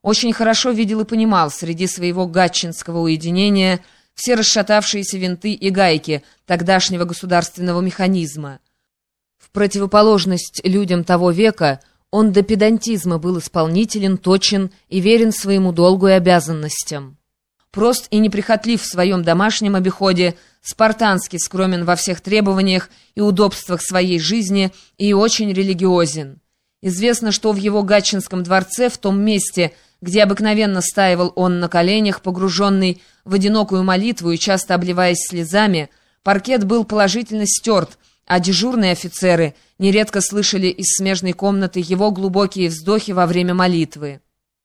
очень хорошо видел и понимал среди своего гатчинского уединения все расшатавшиеся винты и гайки тогдашнего государственного механизма. В противоположность людям того века он до педантизма был исполнителен, точен и верен своему долгу и обязанностям. Прост и неприхотлив в своем домашнем обиходе, спартански скромен во всех требованиях и удобствах своей жизни и очень религиозен. Известно, что в его гатчинском дворце, в том месте, где обыкновенно стаивал он на коленях, погруженный в одинокую молитву и часто обливаясь слезами, паркет был положительно стерт, а дежурные офицеры нередко слышали из смежной комнаты его глубокие вздохи во время молитвы.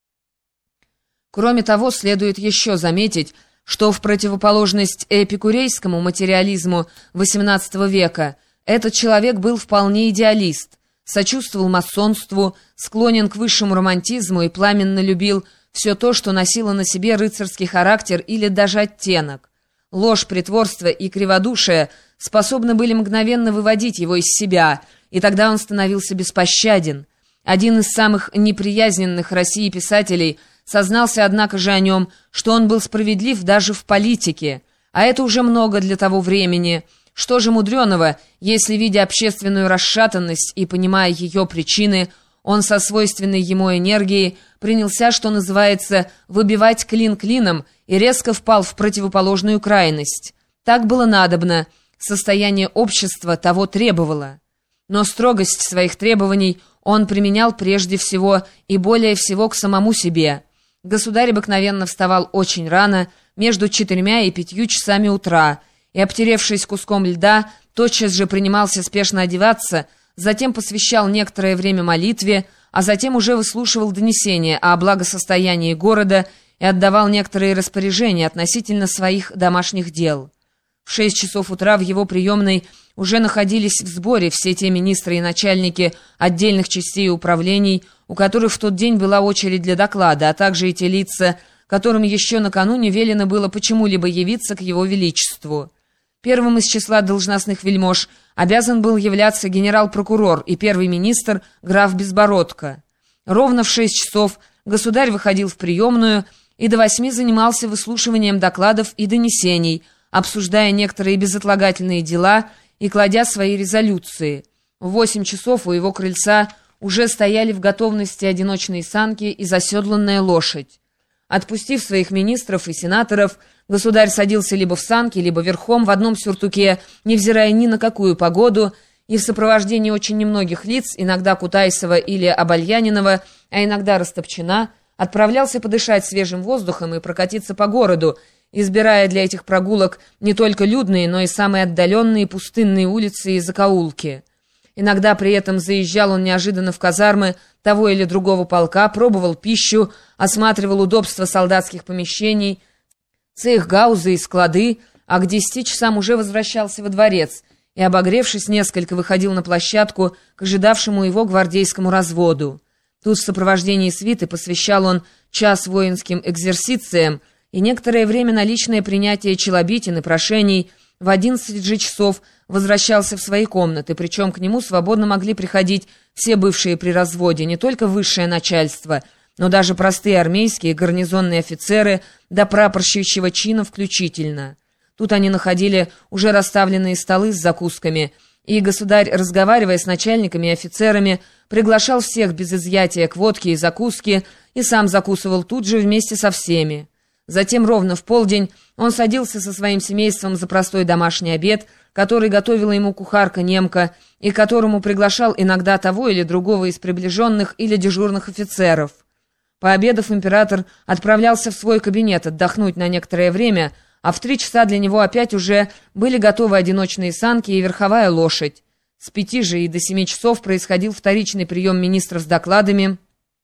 Кроме того, следует еще заметить, что в противоположность эпикурейскому материализму XVIII века этот человек был вполне идеалист, сочувствовал масонству, склонен к высшему романтизму и пламенно любил все то, что носило на себе рыцарский характер или даже оттенок. Ложь, притворство и криводушие способны были мгновенно выводить его из себя, и тогда он становился беспощаден. Один из самых неприязненных России писателей сознался, однако же, о нем, что он был справедлив даже в политике, а это уже много для того времени. Что же мудреного, если, видя общественную расшатанность и понимая ее причины, он со свойственной ему энергией принялся, что называется, выбивать клин клином и резко впал в противоположную крайность. Так было надобно, состояние общества того требовало. Но строгость своих требований он применял прежде всего и более всего к самому себе. Государь обыкновенно вставал очень рано, между 4 и 5 часами утра, и, обтеревшись куском льда, тотчас же принимался спешно одеваться, затем посвящал некоторое время молитве, а затем уже выслушивал донесения о благосостоянии города и отдавал некоторые распоряжения относительно своих домашних дел. В 6 часов утра в его приемной уже находились в сборе все те министры и начальники отдельных частей и управлений, у которых в тот день была очередь для доклада, а также и те лица, которым еще накануне велено было почему-либо явиться к его величеству. Первым из числа должностных вельмож обязан был являться генерал-прокурор и первый министр граф Безбородко. Ровно в 6 часов государь выходил в приемную и до 8 занимался выслушиванием докладов и донесений, обсуждая некоторые безотлагательные дела и кладя свои резолюции. В 8 часов у его крыльца уже стояли в готовности одиночные санки и заседланная лошадь. Отпустив своих министров и сенаторов, государь садился либо в санки, либо верхом в одном сюртуке, невзирая ни на какую погоду, и в сопровождении очень немногих лиц, иногда Кутайсова или Обальянинова, а иногда Растопчина, отправлялся подышать свежим воздухом и прокатиться по городу, избирая для этих прогулок не только людные, но и самые отдаленные пустынные улицы и закоулки. Иногда при этом заезжал он неожиданно в казармы того или другого полка, пробовал пищу, осматривал удобства солдатских помещений, цейхгаузы и склады, а к 10 часам уже возвращался во дворец и, обогревшись несколько, выходил на площадку к ожидавшему его гвардейскому разводу. Тут в сопровождении свиты посвящал он час воинским экзерсициям и некоторое время на личное принятие челобитин и прошений. В 11 же часов возвращался в свои комнаты, причем к нему свободно могли приходить все бывшие при разводе, не только высшее начальство, но даже простые армейские гарнизонные офицеры до прапорщичьего чина включительно. Тут они находили уже расставленные столы с закусками, и государь, разговаривая с начальниками и офицерами, приглашал всех без изъятия к водке и закуске и сам закусывал тут же вместе со всеми. Затем ровно в полдень он садился со своим семейством за простой домашний обед, который готовила ему кухарка-немка, и к которому приглашал иногда того или другого из приближенных или дежурных офицеров. Пообедав, император отправлялся в свой кабинет отдохнуть на некоторое время, а в 3 часа для него опять уже были готовы одиночные санки и верховая лошадь. С 5 же и до 7 часов происходил вторичный прием министров с докладами.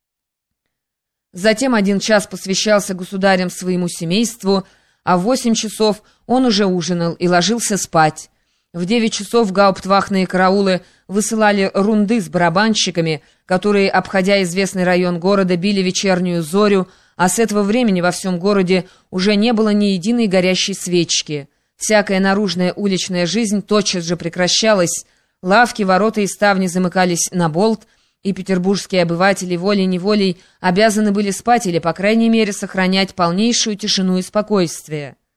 Затем 1 час посвящался государям своему семейству, а в 8 часов он уже ужинал и ложился спать. В 9 часов гауптвахтные караулы высылали рунды с барабанщиками, которые, обходя известный район города, били вечернюю зорю, а с этого времени во всем городе уже не было ни единой горящей свечки. Всякая наружная уличная жизнь тотчас же прекращалась, лавки, ворота и ставни замыкались на болт, и петербургские обыватели волей-неволей обязаны были спать или, по крайней мере, сохранять полнейшую тишину и спокойствие.